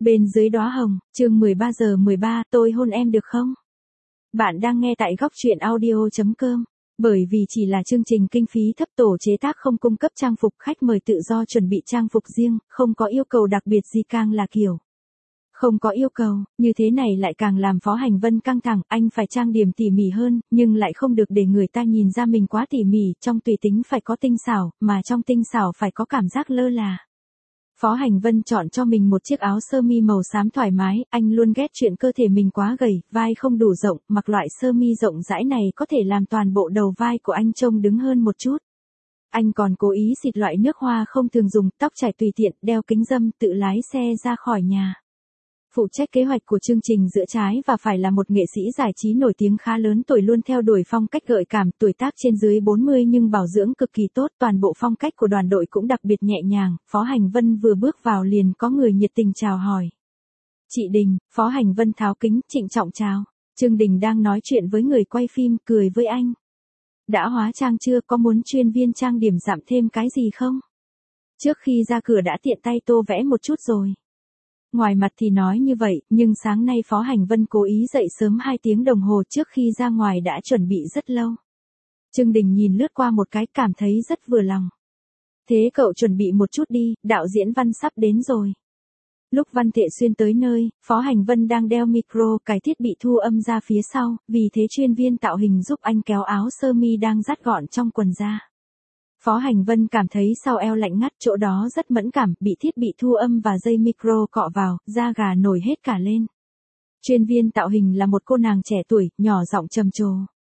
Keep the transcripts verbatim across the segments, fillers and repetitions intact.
Bên dưới đóa hồng, chương mười ba giờ mười ba, tôi hôn em được không? Bạn đang nghe tại góc truyện audio chấm com. Bởi vì chỉ là chương trình kinh phí thấp, tổ chế tác không cung cấp trang phục, khách mời tự do chuẩn bị trang phục riêng, không có yêu cầu đặc biệt gì, càng là kiểu không có yêu cầu, như thế này lại càng làm Phó Hành Vân căng thẳng. Anh phải trang điểm tỉ mỉ hơn, nhưng lại không được để người ta nhìn ra mình quá tỉ mỉ, trong tùy tính phải có tinh xảo, mà trong tinh xảo phải có cảm giác lơ là. Phó Hành Vân chọn cho mình một chiếc áo sơ mi màu xám thoải mái, anh luôn ghét chuyện cơ thể mình quá gầy, vai không đủ rộng, mặc loại sơ mi rộng rãi này có thể làm toàn bộ đầu vai của anh trông đứng hơn một chút. Anh còn cố ý xịt loại nước hoa không thường dùng, tóc chải tùy tiện, đeo kính râm, tự lái xe ra khỏi nhà. Phụ trách kế hoạch của chương trình giữa trái và phải là một nghệ sĩ giải trí nổi tiếng khá lớn tuổi, luôn theo đuổi phong cách gợi cảm, tuổi tác trên dưới bốn mươi nhưng bảo dưỡng cực kỳ tốt. Toàn bộ phong cách của đoàn đội cũng đặc biệt nhẹ nhàng. Phó Hành Vân vừa bước vào liền có người nhiệt tình chào hỏi. Chị Đình. Phó Hành Vân tháo kính, trịnh trọng chào. Trương Đình đang nói chuyện với người quay phim, cười với anh. Đã hóa trang chưa, có muốn chuyên viên trang điểm giảm thêm cái gì không? Trước khi ra cửa đã tiện tay tô vẽ một chút rồi. Ngoài mặt thì nói như vậy, nhưng sáng nay Phó Hành Vân cố ý dậy sớm hai tiếng đồng hồ trước khi ra ngoài đã chuẩn bị rất lâu. Trương Đình nhìn lướt qua một cái, cảm thấy rất vừa lòng. Thế cậu chuẩn bị một chút đi, đạo diễn Văn sắp đến rồi. Lúc Văn Thệ Xuyên tới nơi, Phó Hành Vân đang đeo micro, cái thiết bị thu âm ra phía sau, vì thế chuyên viên tạo hình giúp anh kéo áo sơ mi đang dắt gọn trong quần ra. Phó Hành Vân cảm thấy sau eo lạnh ngắt, chỗ đó rất mẫn cảm, bị thiết bị thu âm và dây micro cọ vào, da gà nổi hết cả lên. Chuyên viên tạo hình là một cô nàng trẻ tuổi, nhỏ giọng trầm trồ.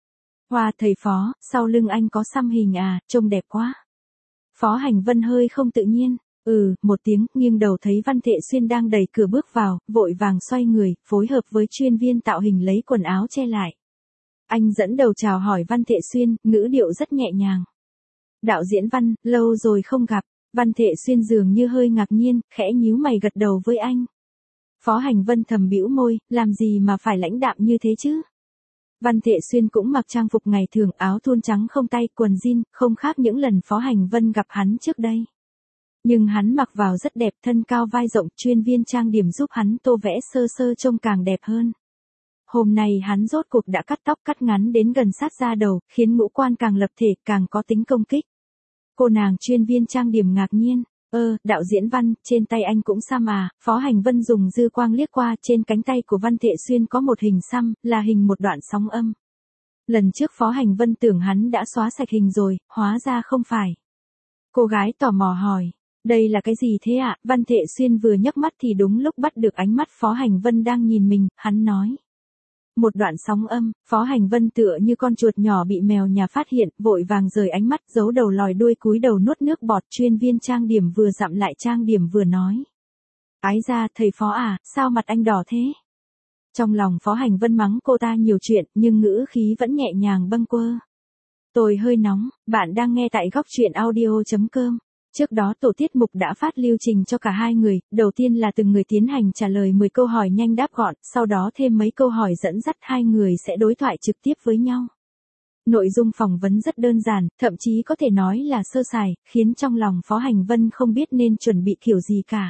Hoa, thầy Phó, sau lưng anh có xăm hình à, trông đẹp quá. Phó Hành Vân hơi không tự nhiên, ừ, một tiếng, nghiêng đầu thấy Văn Thệ Xuyên đang đẩy cửa bước vào, vội vàng xoay người, phối hợp với chuyên viên tạo hình lấy quần áo che lại. Anh dẫn đầu chào hỏi Văn Thệ Xuyên, ngữ điệu rất nhẹ nhàng. Đạo diễn Văn, lâu rồi không gặp. Văn Thệ Xuyên dường như hơi ngạc nhiên, khẽ nhíu mày gật đầu với anh. Phó Hành Vân thầm bĩu môi, làm gì mà phải lãnh đạm như thế chứ? Văn Thệ Xuyên cũng mặc trang phục ngày thường, áo thun trắng không tay, quần jean, không khác những lần Phó Hành Vân gặp hắn trước đây. Nhưng hắn mặc vào rất đẹp, thân cao vai rộng, chuyên viên trang điểm giúp hắn tô vẽ sơ sơ trông càng đẹp hơn. Hôm nay hắn rốt cuộc đã cắt tóc, cắt ngắn đến gần sát da đầu, khiến ngũ quan càng lập thể, càng có tính công kích. Cô nàng chuyên viên trang điểm ngạc nhiên, ơ, đạo diễn Văn, trên tay anh cũng xăm à? Phó Hành Vân dùng dư quang liếc qua, trên cánh tay của Văn Thệ Xuyên có một hình xăm, là hình một đoạn sóng âm. Lần trước Phó Hành Vân tưởng hắn đã xóa sạch hình rồi, hóa ra không phải. Cô gái tò mò hỏi, đây là cái gì thế ạ? Văn Thệ Xuyên vừa nhấc mắt thì đúng lúc bắt được ánh mắt Phó Hành Vân đang nhìn mình, hắn nói. Một đoạn sóng âm. Phó Hành Vân tựa như con chuột nhỏ bị mèo nhà phát hiện, vội vàng rời ánh mắt, giấu đầu lòi đuôi, cúi đầu nuốt nước bọt. Chuyên viên trang điểm vừa dặm lại trang điểm vừa nói. Ái ra, thầy Phó à, sao mặt anh đỏ thế? Trong lòng Phó Hành Vân mắng cô ta nhiều chuyện, nhưng ngữ khí vẫn nhẹ nhàng bâng quơ. Tôi hơi nóng. Bạn đang nghe tại góc truyện audio chấm com. Trước đó tổ tiết mục đã phát lưu trình cho cả hai người, đầu tiên là từng người tiến hành trả lời mười câu hỏi nhanh đáp gọn, sau đó thêm mấy câu hỏi dẫn dắt, hai người sẽ đối thoại trực tiếp với nhau. Nội dung phỏng vấn rất đơn giản, thậm chí có thể nói là sơ sài, khiến trong lòng Phó Hành Vân không biết nên chuẩn bị kiểu gì cả.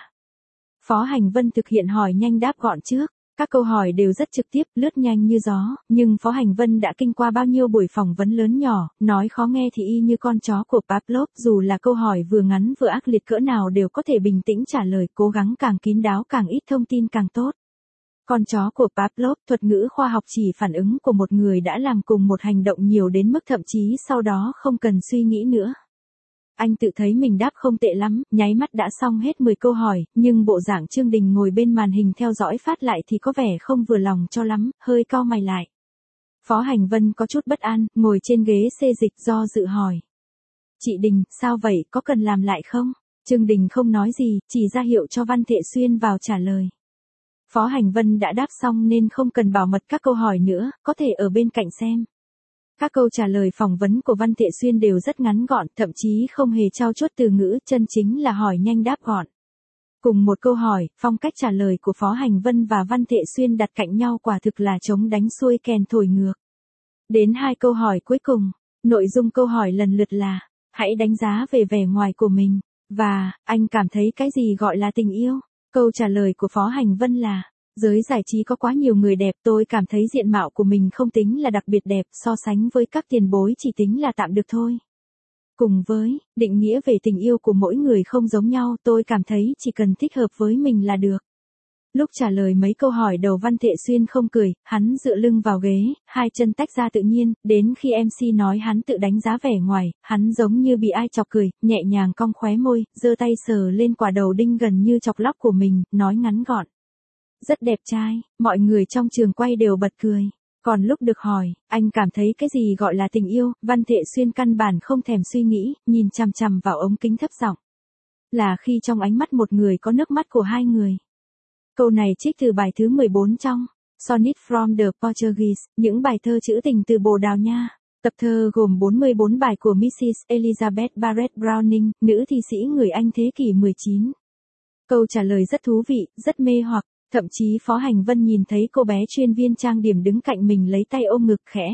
Phó Hành Vân thực hiện hỏi nhanh đáp gọn trước. Các câu hỏi đều rất trực tiếp, lướt nhanh như gió, nhưng Phó Hành Vân đã kinh qua bao nhiêu buổi phỏng vấn lớn nhỏ, nói khó nghe thì y như con chó của Pavlov, dù là câu hỏi vừa ngắn vừa ác liệt cỡ nào đều có thể bình tĩnh trả lời, cố gắng càng kín đáo càng ít thông tin càng tốt. Con chó của Pavlov, thuật ngữ khoa học chỉ phản ứng của một người đã làm cùng một hành động nhiều đến mức thậm chí sau đó không cần suy nghĩ nữa. Anh tự thấy mình đáp không tệ lắm, nháy mắt đã xong hết mười câu hỏi, nhưng bộ dạng Trương Đình ngồi bên màn hình theo dõi phát lại thì có vẻ không vừa lòng cho lắm, hơi cau mày lại. Phó Hành Vân có chút bất an, ngồi trên ghế xê dịch do dự hỏi. Chị Đình, sao vậy, có cần làm lại không? Trương Đình không nói gì, chỉ ra hiệu cho Văn Thệ Xuyên vào trả lời. Phó Hành Vân đã đáp xong nên không cần bảo mật các câu hỏi nữa, có thể ở bên cạnh xem. Các câu trả lời phỏng vấn của Văn Thệ Xuyên đều rất ngắn gọn, thậm chí không hề trau chuốt từ ngữ, chân chính là hỏi nhanh đáp gọn. Cùng một câu hỏi, phong cách trả lời của Phó Hành Vân và Văn Thệ Xuyên đặt cạnh nhau quả thực là trống đánh xuôi kèn thổi ngược. Đến hai câu hỏi cuối cùng, nội dung câu hỏi lần lượt là, hãy đánh giá về vẻ ngoài của mình, và, anh cảm thấy cái gì gọi là tình yêu? Câu trả lời của Phó Hành Vân là, giới giải trí có quá nhiều người đẹp, tôi cảm thấy diện mạo của mình không tính là đặc biệt đẹp, so sánh với các tiền bối chỉ tính là tạm được thôi. Cùng với, định nghĩa về tình yêu của mỗi người không giống nhau, tôi cảm thấy chỉ cần thích hợp với mình là được. Lúc trả lời mấy câu hỏi đầu Văn Thệ Xuyên không cười, hắn dựa lưng vào ghế, hai chân tách ra tự nhiên, đến khi em xê nói hắn tự đánh giá vẻ ngoài, hắn giống như bị ai chọc cười, nhẹ nhàng cong khóe môi, giơ tay sờ lên quả đầu đinh gần như chọc lóc của mình, nói ngắn gọn. Rất đẹp trai, mọi người trong trường quay đều bật cười. Còn lúc được hỏi, anh cảm thấy cái gì gọi là tình yêu, Văn Thệ Xuyên căn bản không thèm suy nghĩ, nhìn chằm chằm vào ống kính thấp giọng. Là khi trong ánh mắt một người có nước mắt của hai người. Câu này trích từ bài thứ mười bốn trong Sonnet from the Portuguese, những bài thơ trữ tình từ Bồ Đào Nha. Tập thơ gồm bốn mươi bốn bài của missus Elizabeth Barrett Browning, nữ thi sĩ người Anh thế kỷ mười chín. Câu trả lời rất thú vị, rất mê hoặc, thậm chí Phó Hành Vân nhìn thấy cô bé chuyên viên trang điểm đứng cạnh mình lấy tay ôm ngực khẽ.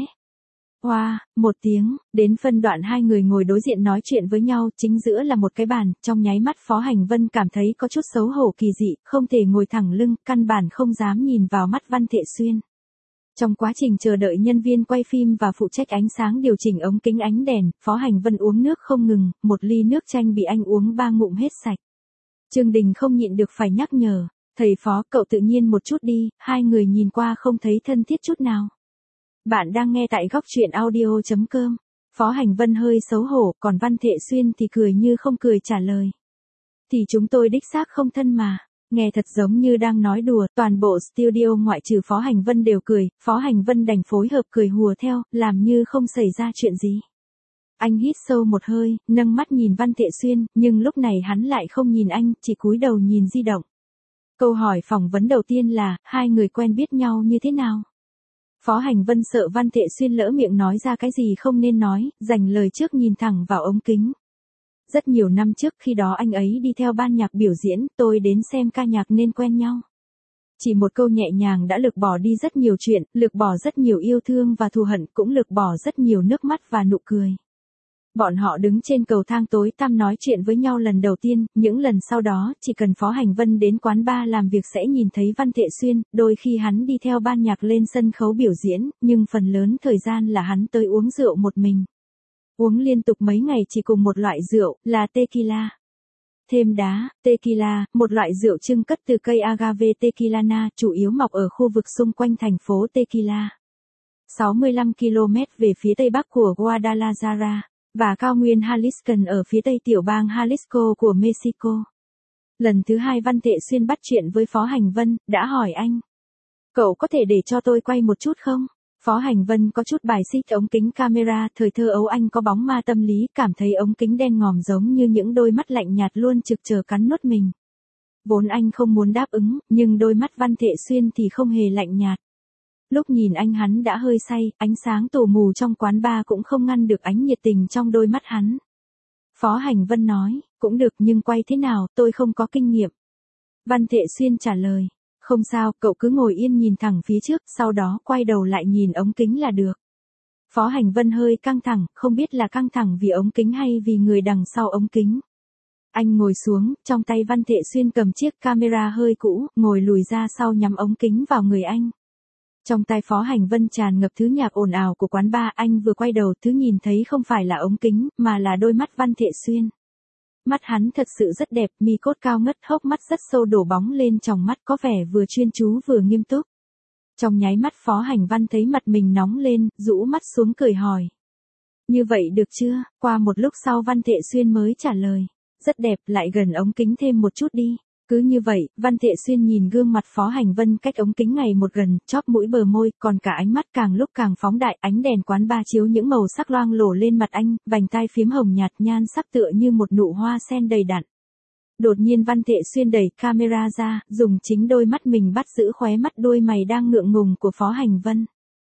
Hoa, wow, một tiếng, đến phân đoạn hai người ngồi đối diện nói chuyện với nhau, chính giữa là một cái bàn, trong nháy mắt Phó Hành Vân cảm thấy có chút xấu hổ kỳ dị, không thể ngồi thẳng lưng, căn bản không dám nhìn vào mắt Văn Thệ Xuyên. Trong quá trình chờ đợi nhân viên quay phim và phụ trách ánh sáng điều chỉnh ống kính ánh đèn, Phó Hành Vân uống nước không ngừng, một ly nước chanh bị anh uống ba ngụm hết sạch. Trương Đình không nhịn được phải nhắc nhở, thầy Phó, cậu tự nhiên một chút đi, hai người nhìn qua không thấy thân thiết chút nào. Bạn đang nghe tại góc truyện audio chấm com. Phó Hành Vân hơi xấu hổ, còn Văn Thệ Xuyên thì cười như không cười trả lời. Thì chúng tôi đích xác không thân mà. Nghe thật giống như đang nói đùa, toàn bộ studio ngoại trừ Phó Hành Vân đều cười, Phó Hành Vân đành phối hợp cười hùa theo, làm như không xảy ra chuyện gì. Anh hít sâu một hơi, nâng mắt nhìn Văn Thệ Xuyên, nhưng lúc này hắn lại không nhìn anh, chỉ cúi đầu nhìn di động. Câu hỏi phỏng vấn đầu tiên là, hai người quen biết nhau như thế nào? Phó Hành Vân sợ Văn Thệ Xuyên lỡ miệng nói ra cái gì không nên nói, dành lời trước nhìn thẳng vào ống kính. Rất nhiều năm trước khi đó anh ấy đi theo ban nhạc biểu diễn, tôi đến xem ca nhạc nên quen nhau. Chỉ một câu nhẹ nhàng đã lược bỏ đi rất nhiều chuyện, lược bỏ rất nhiều yêu thương và thù hận, cũng lược bỏ rất nhiều nước mắt và nụ cười. Bọn họ đứng trên cầu thang tối tăm nói chuyện với nhau lần đầu tiên, những lần sau đó, chỉ cần Phó Hành Vân đến quán bar làm việc sẽ nhìn thấy Văn Thệ Xuyên, đôi khi hắn đi theo ban nhạc lên sân khấu biểu diễn, nhưng phần lớn thời gian là hắn tới uống rượu một mình. Uống liên tục mấy ngày chỉ cùng một loại rượu, là tequila. Thêm đá, tequila, một loại rượu trưng cất từ cây agave tequilana, chủ yếu mọc ở khu vực xung quanh thành phố Tequila. sáu mươi lăm ki lô mét về phía tây bắc của Guadalajara, và cao nguyên Jaliscan ở phía tây tiểu bang Jalisco của Mexico. Lần thứ hai Văn Thệ Xuyên bắt chuyện với Phó Hành Vân, đã hỏi anh. Cậu có thể để cho tôi quay một chút không? Phó Hành Vân có chút bài xích ống kính camera, thời thơ ấu anh có bóng ma tâm lý, cảm thấy ống kính đen ngòm giống như những đôi mắt lạnh nhạt luôn trực chờ cắn nuốt mình. Vốn anh không muốn đáp ứng, nhưng đôi mắt Văn Thệ Xuyên thì không hề lạnh nhạt. Lúc nhìn anh hắn đã hơi say, ánh sáng tù mù trong quán bar cũng không ngăn được ánh nhiệt tình trong đôi mắt hắn. Phó Hành Vân nói, cũng được nhưng quay thế nào, tôi không có kinh nghiệm. Văn Thệ Xuyên trả lời, không sao, cậu cứ ngồi yên nhìn thẳng phía trước, sau đó quay đầu lại nhìn ống kính là được. Phó Hành Vân hơi căng thẳng, không biết là căng thẳng vì ống kính hay vì người đằng sau ống kính. Anh ngồi xuống, trong tay Văn Thệ Xuyên cầm chiếc camera hơi cũ, ngồi lùi ra sau nhắm ống kính vào người anh. Trong tai Phó Hành Vân tràn ngập thứ nhạc ồn ào của quán bar, anh vừa quay đầu, thứ nhìn thấy không phải là ống kính, mà là đôi mắt Văn Thệ Xuyên. Mắt hắn thật sự rất đẹp, mi cốt cao ngất, hốc mắt rất sâu đổ bóng lên tròng mắt, có vẻ vừa chuyên chú vừa nghiêm túc. Trong nháy mắt Phó Hành Văn thấy mặt mình nóng lên, rũ mắt xuống cười hỏi. Như vậy được chưa? Qua một lúc sau Văn Thệ Xuyên mới trả lời. Rất đẹp, lại gần ống kính thêm một chút đi. Cứ như vậy, Văn Thệ Xuyên nhìn gương mặt Phó Hành Vân cách ống kính ngày một gần, chóp mũi bờ môi, còn cả ánh mắt càng lúc càng phóng đại, ánh đèn quán bar chiếu những màu sắc loang lổ lên mặt anh, vành tai phiếm hồng nhạt, nhan sắc tựa như một nụ hoa sen đầy đặn. Đột nhiên Văn Thệ Xuyên đẩy camera ra, dùng chính đôi mắt mình bắt giữ khóe mắt đôi mày đang ngượng ngùng của Phó Hành Vân.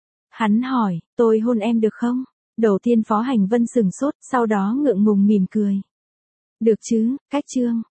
Hắn hỏi, tôi hôn em được không? Đầu tiên Phó Hành Vân sừng sốt, sau đó ngượng ngùng mỉm cười. Được chứ, cách chương.